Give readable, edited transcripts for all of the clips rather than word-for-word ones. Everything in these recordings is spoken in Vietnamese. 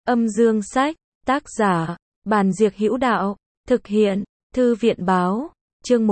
Âm dương sách, tác giả, Bàn Diệc Hữu Đạo, thực hiện, Thư viện Báo, chương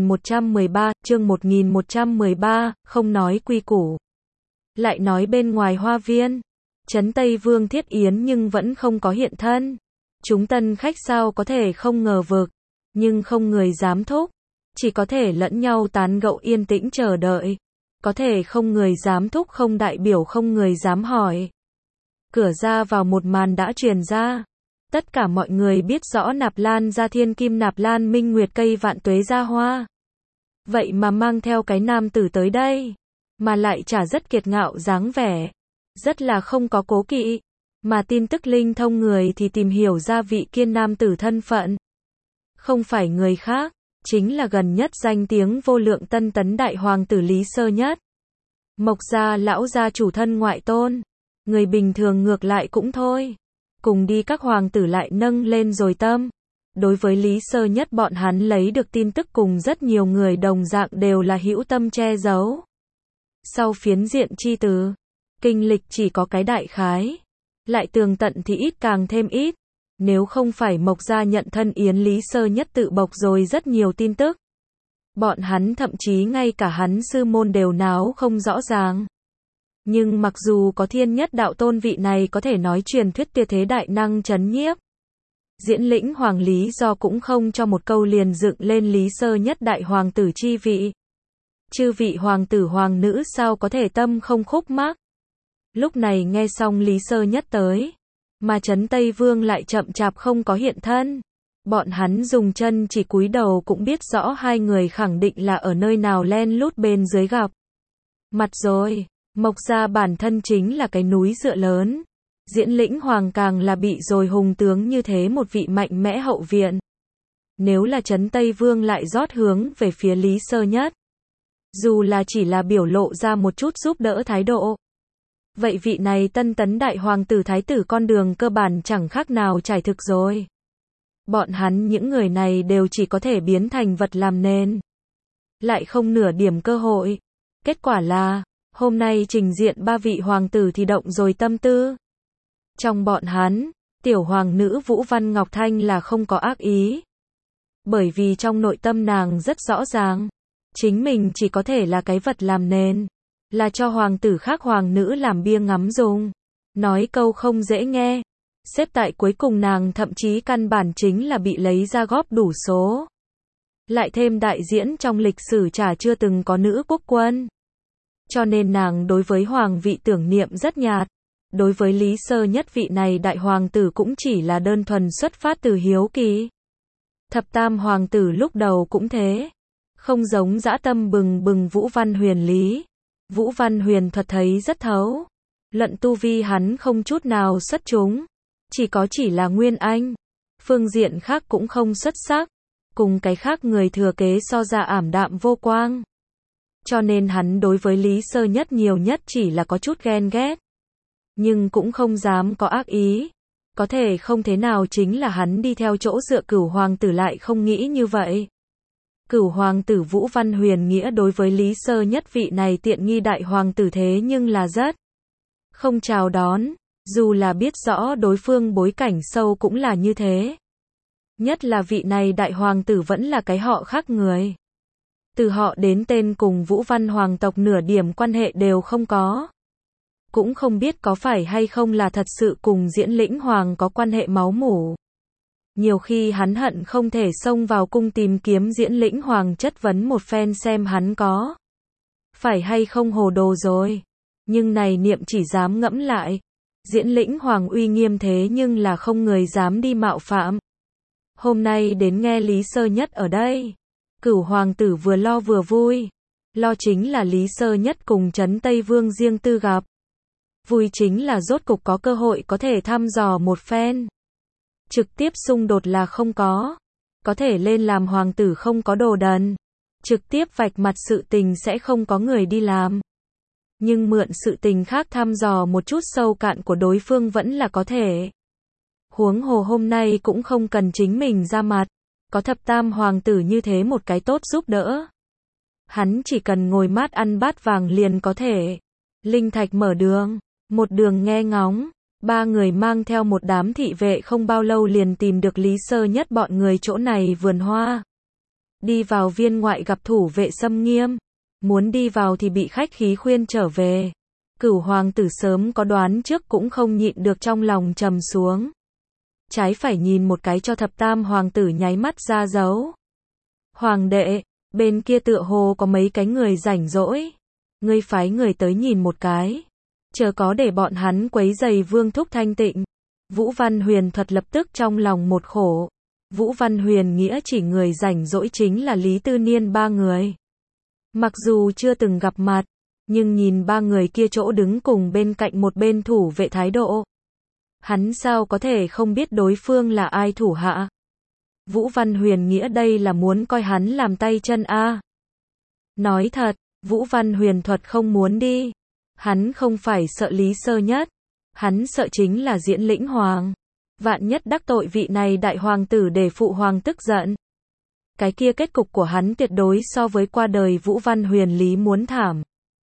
1113, không nói quy củ. Lại nói bên ngoài hoa viên, trấn Tây Vương Thiết Yến nhưng vẫn không có hiện thân. Chúng tân khách sao có thể không ngờ vực, nhưng không người dám thúc, chỉ có thể lẫn nhau tán gẫu yên tĩnh chờ đợi. Có thể không người dám thúc không đại biểu không người dám hỏi. Cửa ra vào một màn đã truyền ra. Tất cả mọi người biết rõ Nạp Lan gia thiên kim Nạp Lan minh nguyệt cây vạn tuế ra hoa. Vậy mà mang theo cái nam tử tới đây, mà lại chả rất kiệt ngạo dáng vẻ, rất là không có cố kỵ, mà tin tức linh thông người thì tìm hiểu ra vị kiên nam tử thân phận. Không phải người khác, chính là gần nhất danh tiếng vô lượng Tân Tấn đại hoàng tử Lý Sơ Nhất. Mộc gia lão gia chủ thân ngoại tôn, người bình thường ngược lại cũng thôi. Cùng đi các hoàng tử lại nâng lên rồi tâm. Đối với Lý Sơ Nhất bọn hắn lấy được tin tức cùng rất nhiều người đồng dạng đều là hữu tâm che giấu. Sau phiến diện chi từ, kinh lịch chỉ có cái đại khái. Lại tường tận thì ít càng thêm ít. Nếu không phải Mộc gia nhận thân Yến Lý Sơ Nhất tự bộc rồi rất nhiều tin tức. Bọn hắn thậm chí ngay cả hắn sư môn đều náo không rõ ràng. Nhưng mặc dù có thiên nhất đạo tôn vị này có thể nói truyền thuyết tuyệt thế đại năng chấn nhiếp. Diễn lĩnh hoàng lý do cũng không cho một câu liền dựng lên Lý Sơ Nhất đại hoàng tử chi vị. Chư vị hoàng tử hoàng nữ sao có thể tâm không khúc mắc. Lúc này nghe xong Lý Sơ Nhất tới, mà trấn Tây Vương lại chậm chạp không có hiện thân. Bọn hắn dùng chân chỉ cúi đầu cũng biết rõ hai người khẳng định là ở nơi nào len lút bên dưới gặp mặt rồi. Mộc gia bản thân chính là cái núi dựa lớn. Diễn lĩnh hoàng càng là bị rồi hùng tướng như thế một vị mạnh mẽ hậu viện. Nếu là trấn Tây Vương lại rót hướng về phía Lý Sơ Nhất, dù là chỉ là biểu lộ ra một chút giúp đỡ thái độ, vậy vị này Tân Tấn đại hoàng tử thái tử con đường cơ bản chẳng khác nào trải thực rồi. Bọn hắn những người này đều chỉ có thể biến thành vật làm nền, lại không nửa điểm cơ hội. Kết quả là hôm nay trình diện ba vị hoàng tử thì động rồi tâm tư. Trong bọn hắn, tiểu hoàng nữ Vũ Văn Ngọc Thanh là không có ác ý. Bởi vì trong nội tâm nàng rất rõ ràng, chính mình chỉ có thể là cái vật làm nền, là cho hoàng tử khác hoàng nữ làm bia ngắm dùng. Nói câu không dễ nghe, xếp tại cuối cùng nàng thậm chí căn bản chính là bị lấy ra góp đủ số. Lại thêm đại diễn trong lịch sử chả chưa từng có nữ quốc quân. Cho nên nàng đối với hoàng vị tưởng niệm rất nhạt. Đối với Lý Sơ Nhất vị này đại hoàng tử cũng chỉ là đơn thuần xuất phát từ hiếu kỳ. Thập tam hoàng tử lúc đầu cũng thế. Không giống dã tâm bừng bừng Vũ Văn Huyền Lý. Vũ Văn Huyền thuật thấy rất thấu. Luận tu vi hắn không chút nào xuất chúng. Chỉ là Nguyên Anh. Phương diện khác cũng không xuất sắc. Cùng cái khác người thừa kế so ra ảm đạm vô quang. Cho nên hắn đối với Lý Sơ Nhất nhiều nhất chỉ là có chút ghen ghét. Nhưng cũng không dám có ác ý. Có thể không thế nào chính là hắn đi theo chỗ dựa Cửu hoàng tử lại không nghĩ như vậy. Cửu hoàng tử Vũ Văn Huyền Nghĩa đối với Lý Sơ Nhất vị này tiện nghi đại hoàng tử thế nhưng là rất không chào đón, dù là biết rõ đối phương bối cảnh sâu cũng là như thế. Nhất là vị này đại hoàng tử vẫn là cái họ khác người. Từ họ đến tên cùng Vũ Văn hoàng tộc nửa điểm quan hệ đều không có. Cũng không biết có phải hay không là thật sự cùng Diễn lĩnh hoàng có quan hệ máu mủ. Nhiều khi hắn hận không thể xông vào cung tìm kiếm Diễn lĩnh hoàng chất vấn một phen xem hắn có phải hay không hồ đồ rồi. Nhưng này niệm chỉ dám ngẫm lại. Diễn lĩnh hoàng uy nghiêm thế nhưng là không người dám đi mạo phạm. Hôm nay đến nghe Lý Sơ Nhất ở đây. Cửu hoàng tử vừa lo vừa vui. Lo chính là Lý Sơ Nhất cùng trấn Tây Vương riêng tư gặp. Vui chính là rốt cục có cơ hội có thể thăm dò một phen. Trực tiếp xung đột là không có. Có thể lên làm hoàng tử không có đồ đần. Trực tiếp vạch mặt sự tình sẽ không có người đi làm. Nhưng mượn sự tình khác thăm dò một chút sâu cạn của đối phương vẫn là có thể. Huống hồ hôm nay cũng không cần chính mình ra mặt. Có thập tam hoàng tử như thế một cái tốt giúp đỡ. Hắn chỉ cần ngồi mát ăn bát vàng liền có thể. Linh thạch mở đường, một đường nghe ngóng. Ba người mang theo một đám thị vệ không bao lâu liền tìm được Lý Sơ Nhất bọn người chỗ này vườn hoa. Đi vào viên ngoại gặp thủ vệ xâm nghiêm. Muốn đi vào thì bị khách khí khuyên trở về. Cửu hoàng tử sớm có đoán trước cũng không nhịn được trong lòng trầm xuống. Trái phải nhìn một cái cho thập tam hoàng tử nháy mắt ra dấu. Hoàng đệ, bên kia tựa hồ có mấy cái người rảnh rỗi. Ngươi phái người tới nhìn một cái. Chờ có để bọn hắn quấy rầy Vương thúc thanh tịnh. Vũ Văn Huyền thuật lập tức trong lòng một khổ. Vũ Văn Huyền nghĩa chỉ người rảnh rỗi chính là Lý Tư Niên ba người. Mặc dù chưa từng gặp mặt, nhưng nhìn ba người kia chỗ đứng cùng bên cạnh một bên thủ vệ thái độ. Hắn sao có thể không biết đối phương là ai thủ hạ? Vũ Văn Huyền nghĩa đây là muốn coi hắn làm tay chân a. Nói thật, Vũ Văn Huyền thuật không muốn đi. Hắn không phải sợ Lý Sơ Nhất. Hắn sợ chính là Diễn Lĩnh Hoàng. Vạn nhất đắc tội vị này đại hoàng tử để phụ hoàng tức giận. Cái kia kết cục của hắn tuyệt đối so với qua đời Vũ Văn Huyền lý muốn thảm.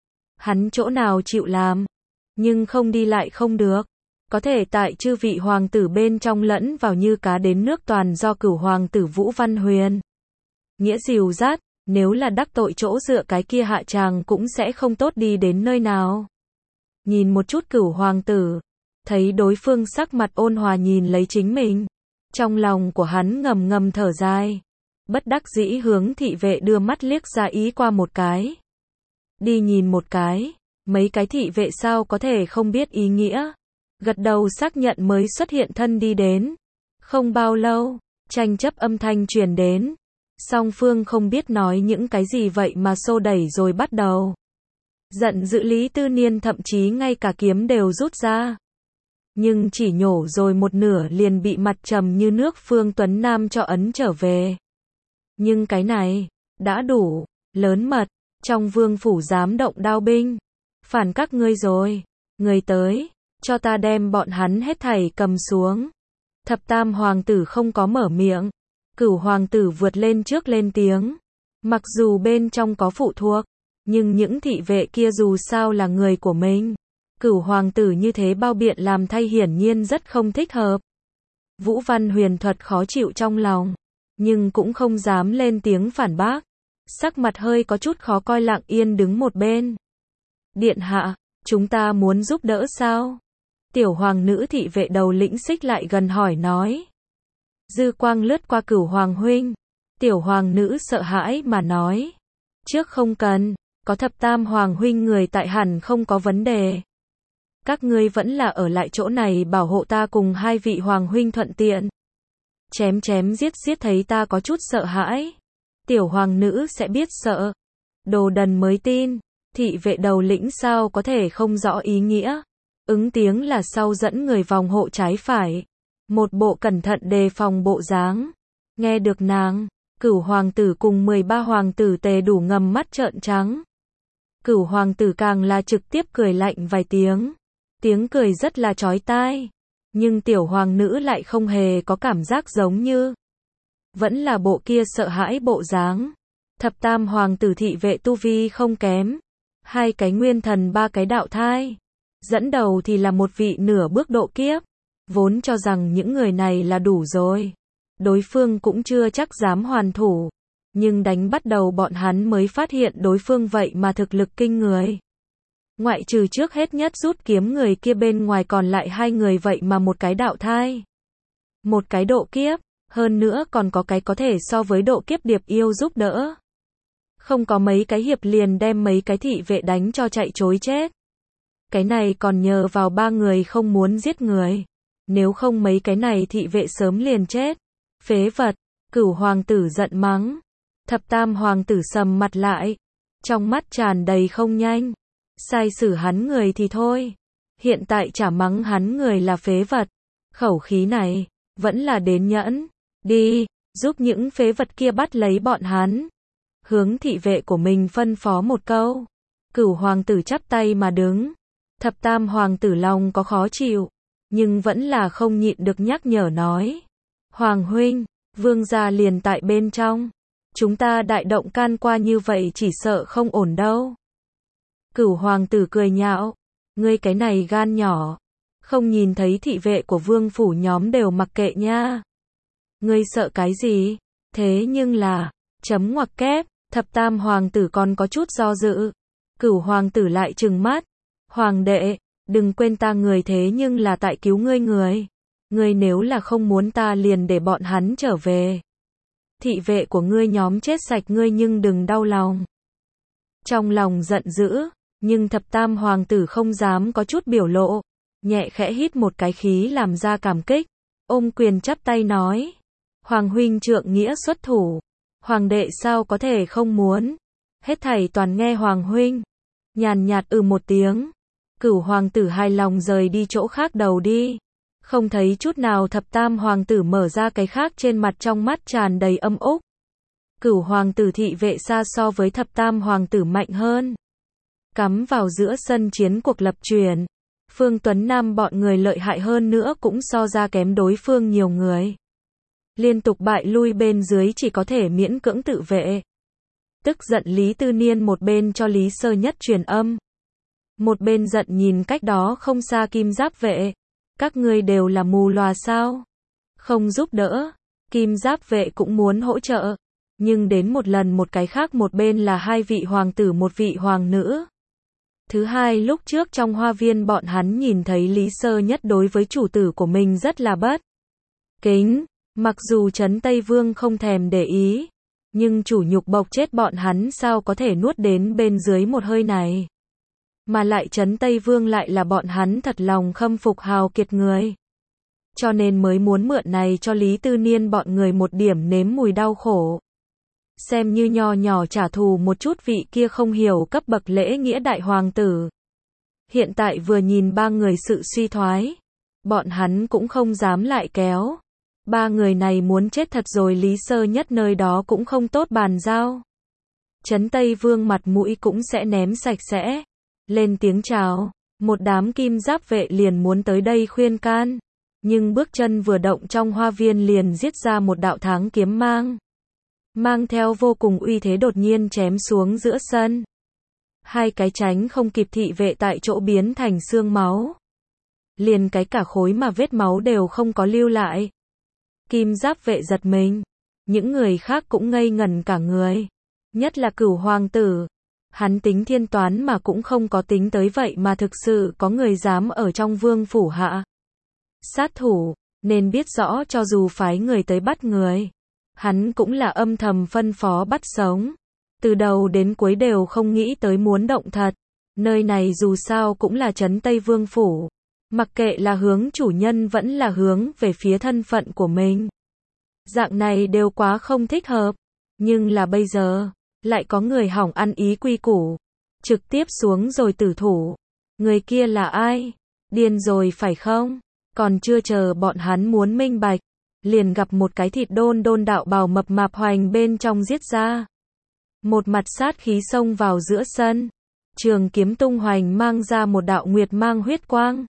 Hắn chỗ nào chịu làm. Nhưng không đi lại không được. Có thể tại chư vị hoàng tử bên trong lẫn vào như cá đến nước toàn do cửu hoàng tử Vũ Văn Huyền. Nghĩa dìu dắt, nếu là đắc tội chỗ dựa cái kia hạ tràng cũng sẽ không tốt đi đến nơi nào. Nhìn một chút cửu hoàng tử, thấy đối phương sắc mặt ôn hòa nhìn lấy chính mình. Trong lòng của hắn ngầm ngầm thở dài. Bất đắc dĩ hướng thị vệ đưa mắt liếc ra ý qua một cái. Đi nhìn một cái, mấy cái thị vệ sao có thể không biết ý nghĩa. Gật đầu xác nhận mới xuất hiện thân đi đến. Không bao lâu, tranh chấp âm thanh truyền đến. Song phương không biết nói những cái gì vậy mà xô đẩy rồi bắt đầu. Giận dữ Lý Tư Niên thậm chí ngay cả kiếm đều rút ra. Nhưng chỉ nhổ rồi một nửa liền bị mặt trầm như nước Phương Tuấn Nam cho ấn trở về. Nhưng cái này, đã đủ, lớn mật, trong vương phủ dám động đao binh. Phản các ngươi rồi, người tới, cho ta đem bọn hắn hết thảy cầm xuống. Thập tam hoàng tử không có mở miệng. Cửu hoàng tử vượt lên trước lên tiếng. Mặc dù bên trong có phụ thuộc, nhưng những thị vệ kia dù sao là người của mình. Cửu hoàng tử như thế bao biện làm thay hiển nhiên rất không thích hợp. Vũ Văn Huyền thuật khó chịu trong lòng, nhưng cũng không dám lên tiếng phản bác. Sắc mặt hơi có chút khó coi lặng yên đứng một bên. Điện hạ, chúng ta muốn giúp đỡ sao? Tiểu hoàng nữ thị vệ đầu lĩnh xích lại gần hỏi nói. Dư quang lướt qua cửu hoàng huynh. Tiểu hoàng nữ sợ hãi mà nói. Trước không cần, có thập tam hoàng huynh người tại hẳn không có vấn đề. Các ngươi vẫn là ở lại chỗ này bảo hộ ta cùng hai vị hoàng huynh thuận tiện. Chém chém giết giết thấy ta có chút sợ hãi. Tiểu hoàng nữ sẽ biết sợ. Đồ đần mới tin. Thị vệ đầu lĩnh sao có thể không rõ ý nghĩa. Ứng tiếng là sau dẫn người vòng hộ trái phải. Một bộ cẩn thận đề phòng bộ dáng. Nghe được nàng, cửu hoàng tử cùng 13 hoàng tử tề đủ ngầm mắt trợn trắng. Cửu hoàng tử càng là trực tiếp cười lạnh vài tiếng. Tiếng cười rất là chói tai. Nhưng tiểu hoàng nữ lại không hề có cảm giác giống như. Vẫn là bộ kia sợ hãi bộ dáng. Thập tam hoàng tử thị vệ tu vi không kém. 2 cái nguyên thần 3 cái đạo thai. Dẫn đầu thì là một vị nửa bước độ kiếp. Vốn cho rằng những người này là đủ rồi. Đối phương cũng chưa chắc dám hoàn thủ. Nhưng đánh bắt đầu bọn hắn mới phát hiện đối phương vậy mà thực lực kinh người. Ngoại trừ trước hết nhất rút kiếm người kia bên ngoài còn lại 2 người vậy mà một cái đạo thai. Một cái độ kiếp, hơn nữa còn có cái có thể so với độ kiếp điệp yêu giúp đỡ. Không có mấy cái hiệp liền đem mấy cái thị vệ đánh cho chạy trối chết. Cái này còn nhờ vào 3 người không muốn giết người. Nếu không mấy cái này thị vệ sớm liền chết. Phế vật, cửu hoàng tử giận mắng. Thập tam hoàng tử sầm mặt lại. Trong mắt tràn đầy không nhanh. Sai xử hắn người thì thôi. Hiện tại chả mắng hắn người là phế vật. Khẩu khí này, vẫn là đến nhẫn. Đi, giúp những phế vật kia bắt lấy bọn hắn. Hướng thị vệ của mình phân phó một câu. Cửu hoàng tử chắp tay mà đứng. Thập tam hoàng tử lòng có khó chịu. Nhưng vẫn là không nhịn được nhắc nhở nói. Hoàng huynh, vương gia liền tại bên trong. Chúng ta đại động can qua như vậy chỉ sợ không ổn đâu. Cửu hoàng tử cười nhạo. Ngươi cái này gan nhỏ. Không nhìn thấy thị vệ của vương phủ nhóm đều mặc kệ nha. Ngươi sợ cái gì? Thế nhưng là, chấm ngoặc kép, thập tam hoàng tử còn có chút do dự. Cửu hoàng tử lại trừng mắt. Hoàng đệ, đừng quên ta người thế nhưng là tại cứu ngươi người. Ngươi nếu là không muốn ta liền để bọn hắn trở về. Thị vệ của ngươi nhóm chết sạch ngươi nhưng đừng đau lòng. Trong lòng giận dữ, nhưng thập tam hoàng tử không dám có chút biểu lộ. Nhẹ khẽ hít một cái khí làm ra cảm kích. Ôm quyền chắp tay nói. Hoàng huynh trượng nghĩa xuất thủ. Hoàng đệ sao có thể không muốn. Hết thảy toàn nghe hoàng huynh. Nhàn nhạt một tiếng. Cửu hoàng tử hài lòng rời đi chỗ khác đầu đi. Không thấy chút nào thập tam hoàng tử mở ra cái khác trên mặt trong mắt tràn đầy âm úc. Cửu hoàng tử thị vệ xa so với thập tam hoàng tử mạnh hơn. Cắm vào giữa sân chiến cuộc lập chuyển. Phương Tuấn Nam bọn người lợi hại hơn nữa cũng so ra kém đối phương nhiều người. Liên tục bại lui bên dưới chỉ có thể miễn cưỡng tự vệ. Tức giận Lý Tư Niên một bên cho Lý Sơ Nhất truyền âm. Một bên giận nhìn cách đó không xa Kim Giáp vệ. Các ngươi đều là mù lòa sao? Không giúp đỡ. Kim Giáp vệ cũng muốn hỗ trợ. Nhưng đến một lần một cái khác một bên là hai vị hoàng tử một vị hoàng nữ. Thứ hai lúc trước trong hoa viên bọn hắn nhìn thấy Lý Sơ Nhất đối với chủ tử của mình rất là bất kính. Mặc dù Trấn Tây Vương không thèm để ý. Nhưng chủ nhục bộc chết bọn hắn sao có thể nuốt đến bên dưới một hơi này. Mà lại Trấn Tây Vương lại là bọn hắn thật lòng khâm phục hào kiệt người. Cho nên mới muốn mượn này cho Lý Tư Niên bọn người một điểm nếm mùi đau khổ. Xem như nho nhỏ trả thù một chút vị kia không hiểu cấp bậc lễ nghĩa đại hoàng tử. Hiện tại vừa nhìn ba người sự suy thoái. Bọn hắn cũng không dám lại kéo. Ba người này muốn chết thật rồi Lý Sơ Nhất nơi đó cũng không tốt bàn giao. Trấn Tây Vương mặt mũi cũng sẽ ném sạch sẽ. Lên tiếng chào. Một đám kim giáp vệ liền muốn tới đây khuyên can. Nhưng bước chân vừa động trong hoa viên liền giết ra một đạo tháng kiếm mang. Mang theo vô cùng uy thế đột nhiên chém xuống giữa sân. Hai cái tránh không kịp thị vệ tại chỗ biến thành xương máu. Liền cái cả khối mà vết máu đều không có lưu lại. Kim giáp vệ giật mình. Những người khác cũng ngây ngẩn cả người. Nhất là Cửu hoàng tử. Hắn tính thiên toán mà cũng không có tính tới vậy mà thực sự có người dám ở trong vương phủ hạ. Sát thủ, nên biết rõ cho dù phái người tới bắt người. Hắn cũng là âm thầm phân phó bắt sống. Từ đầu đến cuối đều không nghĩ tới muốn động thật. Nơi này dù sao cũng là Trấn Tây Vương phủ. Mặc kệ là hướng chủ nhân vẫn là hướng về phía thân phận của mình. Dạng này đều quá không thích hợp. Nhưng là bây giờ, lại có người hỏng ăn ý quy củ. Trực tiếp xuống rồi tử thủ. Người kia là ai? Điên rồi phải không? Còn chưa chờ bọn hắn muốn minh bạch. Liền gặp một cái thịt đôn đôn đạo bào mập mạp hoành bên trong giết ra. Một mặt sát khí xông vào giữa sân. Trường kiếm tung hoành mang ra một đạo nguyệt mang huyết quang.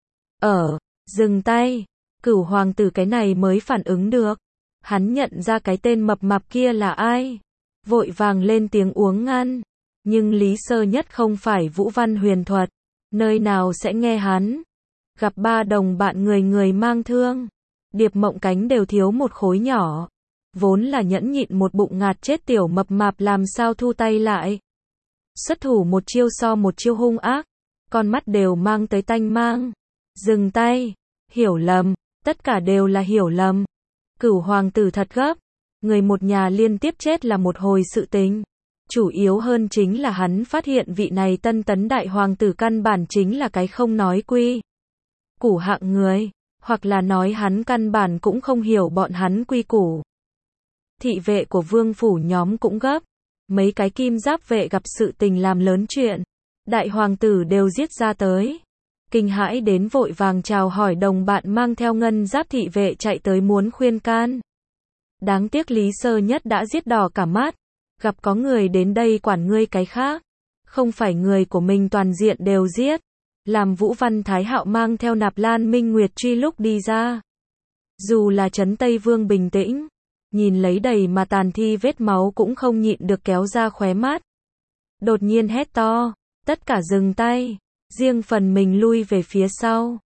Dừng tay. Cửu hoàng tử cái này mới phản ứng được. Hắn nhận ra cái tên mập mạp kia là ai. Vội vàng lên tiếng uống ngăn. Nhưng Lý Sơ Nhất không phải Vũ Văn huyền thuật. Nơi nào sẽ nghe hắn. Gặp ba đồng bạn người người mang thương. Điệp Mộng Cánh đều thiếu một khối nhỏ. Vốn là nhẫn nhịn một bụng ngạt chết tiểu mập mạp làm sao thu tay lại. Xuất thủ một chiêu so một chiêu hung ác. Con mắt đều mang tới tanh mang. Dừng tay. Hiểu lầm. Tất cả đều là hiểu lầm. Cửu hoàng tử thật gấp. Người một nhà liên tiếp chết là một hồi sự tình. Chủ yếu hơn chính là hắn phát hiện vị này tân tấn đại hoàng tử căn bản chính là cái không nói quy củ hạng người. Hoặc là nói hắn căn bản cũng không hiểu bọn hắn quy củ. Thị vệ của vương phủ nhóm cũng gấp. Mấy cái kim giáp vệ gặp sự tình làm lớn chuyện. Đại hoàng tử đều giết ra tới. Kinh hãi đến vội vàng chào hỏi đồng bạn mang theo ngân giáp thị vệ chạy tới muốn khuyên can. Đáng tiếc Lý Sơ Nhất đã giết đỏ cả mắt. Gặp có người đến đây quản ngươi cái khác. Không phải người của mình toàn diện đều giết. Làm Vũ Văn Thái Hạo mang theo Nạp Lan Minh Nguyệt truy lúc đi ra. Dù là Trấn Tây Vương bình tĩnh. Nhìn lấy đầy mà tàn thi vết máu cũng không nhịn được kéo ra khóe mắt. Đột nhiên hét to. Tất cả dừng tay. Riêng phần mình lui về phía sau.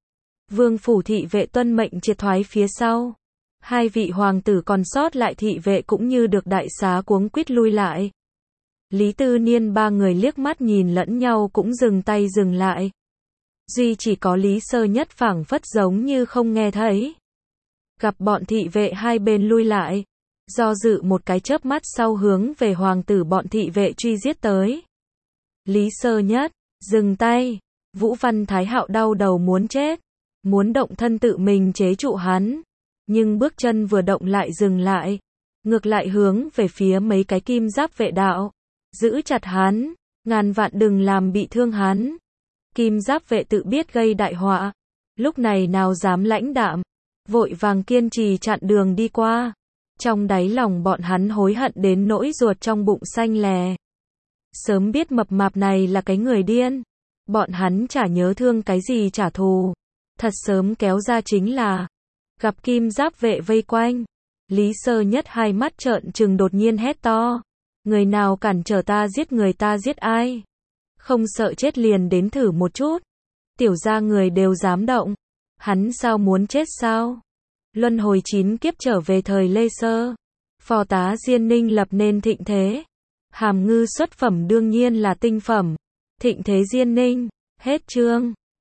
Vương phủ thị vệ tuân mệnh triệt thoái phía sau. Hai vị hoàng tử còn sót lại thị vệ cũng như được đại xá cuống quýt lui lại. Lý Tư Niên ba người liếc mắt nhìn lẫn nhau cũng dừng tay dừng lại. Duy chỉ có Lý Sơ Nhất phảng phất giống như không nghe thấy. Gặp bọn thị vệ hai bên lui lại, do dự một cái chớp mắt sau hướng về hoàng tử bọn thị vệ truy giết tới. Lý Sơ Nhất, dừng tay. Vũ Văn Thái Hạo đau đầu muốn chết, muốn động thân tự mình chế trụ hắn, nhưng bước chân vừa động lại dừng lại, ngược lại hướng về phía mấy cái kim giáp vệ đạo, giữ chặt hắn, ngàn vạn đừng làm bị thương hắn. Kim giáp vệ tự biết gây đại họa, lúc này nào dám lãnh đạm, vội vàng kiên trì chặn đường đi qua. Trong đáy lòng bọn hắn hối hận đến nỗi ruột trong bụng xanh lè. Sớm biết mập mạp này là cái người điên, bọn hắn chả nhớ thương cái gì trả thù, thật sớm kéo ra chính là. Gặp kim giáp vệ vây quanh, Lý Sơ Nhất hai mắt trợn trừng đột nhiên hét to, người nào cản trở ta giết người ta giết ai? Không sợ chết liền đến thử một chút. Tiểu gia người đều dám động, hắn sao muốn chết sao? Luân hồi 9 kiếp trở về thời Lê Sơ, phò tá Diên Ninh lập nên thịnh thế. Hàm Ngư xuất phẩm đương nhiên là tinh phẩm. Thịnh thế Diên Ninh, hết chương.